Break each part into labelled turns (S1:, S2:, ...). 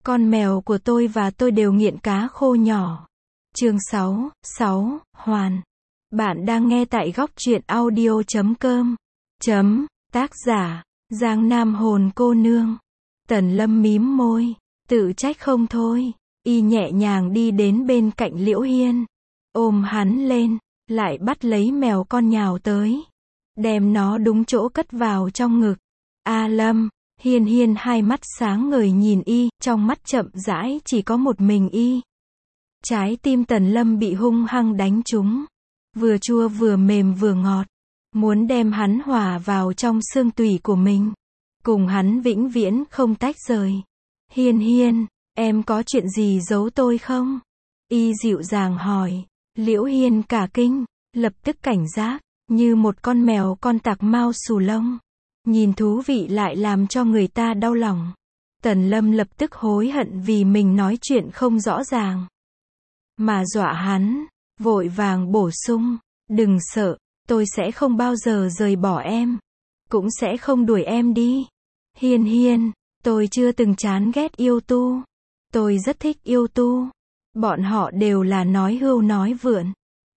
S1: Con mèo của tôi và tôi đều nghiện cá khô nhỏ. Chương 6, Hoàn. Bạn đang nghe tại góc truyện audio.com. Tác giả, Giang Nam Hồn cô nương. Tần Lâm mím môi, tự trách không thôi. Y nhẹ nhàng đi đến bên cạnh Liễu Hiên, ôm hắn lên, lại bắt lấy mèo con nhào tới, đem nó đúng chỗ cất vào trong ngực. A Lâm. Hiên hai mắt sáng ngời nhìn y, trong mắt chậm rãi chỉ có một mình y. Trái tim Tần Lâm bị hung hăng đánh trúng, vừa chua vừa mềm vừa ngọt, muốn đem hắn hòa vào trong xương tủy của mình, cùng hắn vĩnh viễn không tách rời. Hiên, em có chuyện gì giấu tôi không? Y dịu dàng hỏi. Liễu Hiên cả kinh, lập tức cảnh giác, như một con mèo con tạc mao xù lông. Nhìn thú vị lại làm cho người ta đau lòng. Tần Lâm lập tức hối hận vì mình nói chuyện không rõ ràng, mà dọa hắn, vội vàng bổ sung, đừng sợ, tôi sẽ không bao giờ rời bỏ em, cũng sẽ không đuổi em đi. Hiên, tôi chưa từng chán ghét yêu tu, tôi rất thích yêu tu. Bọn họ đều là nói hưu nói vượn,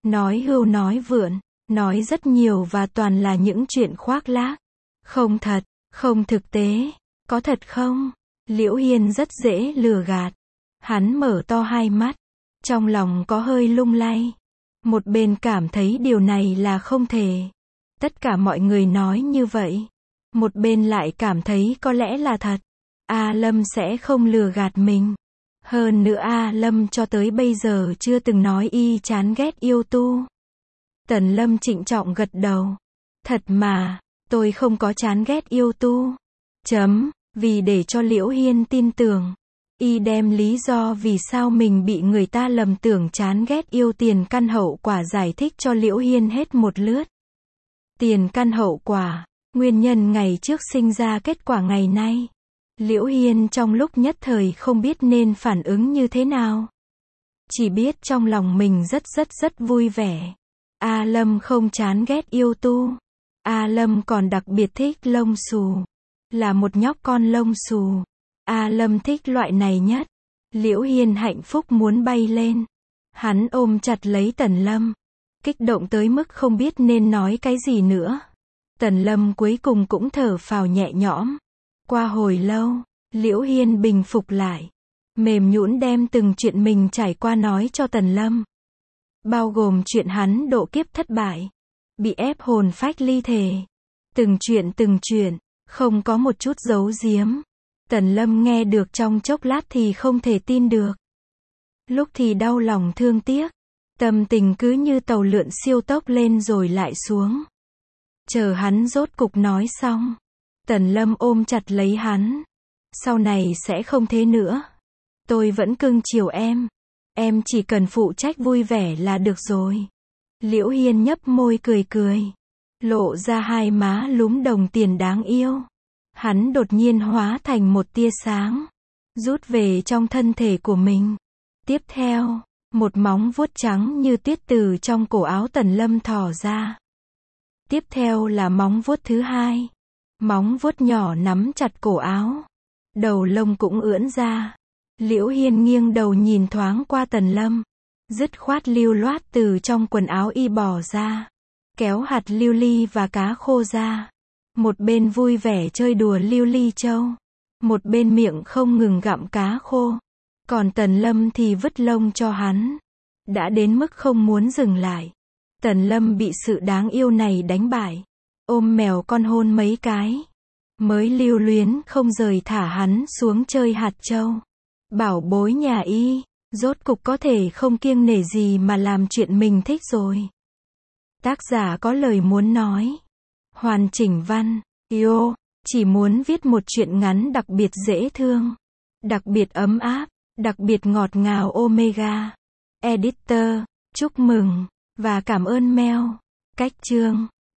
S1: nói rất nhiều và toàn là những chuyện khoác lác. Không thật, không thực tế. Có thật không? Liễu Hiên rất dễ lừa gạt. Hắn mở to hai mắt, trong lòng có hơi lung lay. Một bên cảm thấy điều này là không thể, tất cả mọi người nói như vậy. Một bên lại cảm thấy có lẽ là thật. A Lâm sẽ không lừa gạt mình. Hơn nữa A Lâm cho tới bây giờ chưa từng nói y chán ghét yêu tu. Tần Lâm trịnh trọng gật đầu. Thật mà, tôi không có chán ghét yêu tu. Vì để cho Liễu Hiên tin tưởng, y đem lý do vì sao mình bị người ta lầm tưởng chán ghét yêu tiền căn hậu quả giải thích cho Liễu Hiên hết một lướt. Tiền căn hậu quả, nguyên nhân ngày trước sinh ra kết quả ngày nay. Liễu Hiên trong lúc nhất thời không biết nên phản ứng như thế nào. Chỉ biết trong lòng mình rất vui vẻ. A Lâm không chán ghét yêu tu. A Lâm còn đặc biệt thích lông xù. Là một nhóc con lông xù. A Lâm thích loại này nhất. Liễu Hiên hạnh phúc muốn bay lên. Hắn ôm chặt lấy Tần Lâm, kích động tới mức không biết nên nói cái gì nữa. Tần Lâm cuối cùng cũng thở phào nhẹ nhõm. Qua hồi lâu, Liễu Hiên bình phục lại, mềm nhũn đem từng chuyện mình trải qua nói cho Tần Lâm. Bao gồm chuyện hắn độ kiếp thất bại, bị ép hồn phách ly thể. Từng chuyện, không có một chút giấu giếm. Tần Lâm nghe được trong chốc lát thì không thể tin được. Lúc thì đau lòng thương tiếc, tâm tình cứ như tàu lượn siêu tốc lên rồi lại xuống. Chờ hắn rốt cục nói xong, Tần Lâm ôm chặt lấy hắn. Sau này sẽ không thế nữa. Tôi vẫn cưng chiều em chỉ cần phụ trách vui vẻ là được rồi. Liễu Hiên nhấp môi cười, lộ ra hai má lúm đồng tiền đáng yêu. Hắn đột nhiên hóa thành một tia sáng, rút về trong thân thể của mình. Tiếp theo, một móng vuốt trắng như tuyết từ trong cổ áo Tần Lâm thò ra. Tiếp theo là móng vuốt thứ hai. Móng vuốt nhỏ nắm chặt cổ áo, đầu lông cũng ưỡn ra. Liễu Hiên nghiêng đầu nhìn thoáng qua Tần Lâm, dứt khoát lưu loát từ trong quần áo y bò ra, kéo hạt lưu ly và cá khô ra. Một bên vui vẻ chơi đùa lưu ly châu, một bên miệng không ngừng gặm cá khô. Còn Tần Lâm thì vứt lông cho hắn, đã đến mức không muốn dừng lại. Tần Lâm bị sự đáng yêu này đánh bại, ôm mèo con hôn mấy cái, mới lưu luyến không rời thả hắn xuống chơi hạt châu. Bảo bối nhà y, rốt cục có thể không kiêng nể gì mà làm chuyện mình thích rồi. Tác giả có lời muốn nói. Hoàn chỉnh văn. Yo, chỉ muốn viết một chuyện ngắn đặc biệt dễ thương, đặc biệt ấm áp, đặc biệt ngọt ngào. Omega Editor, chúc mừng và cảm ơn Mel. Cách chương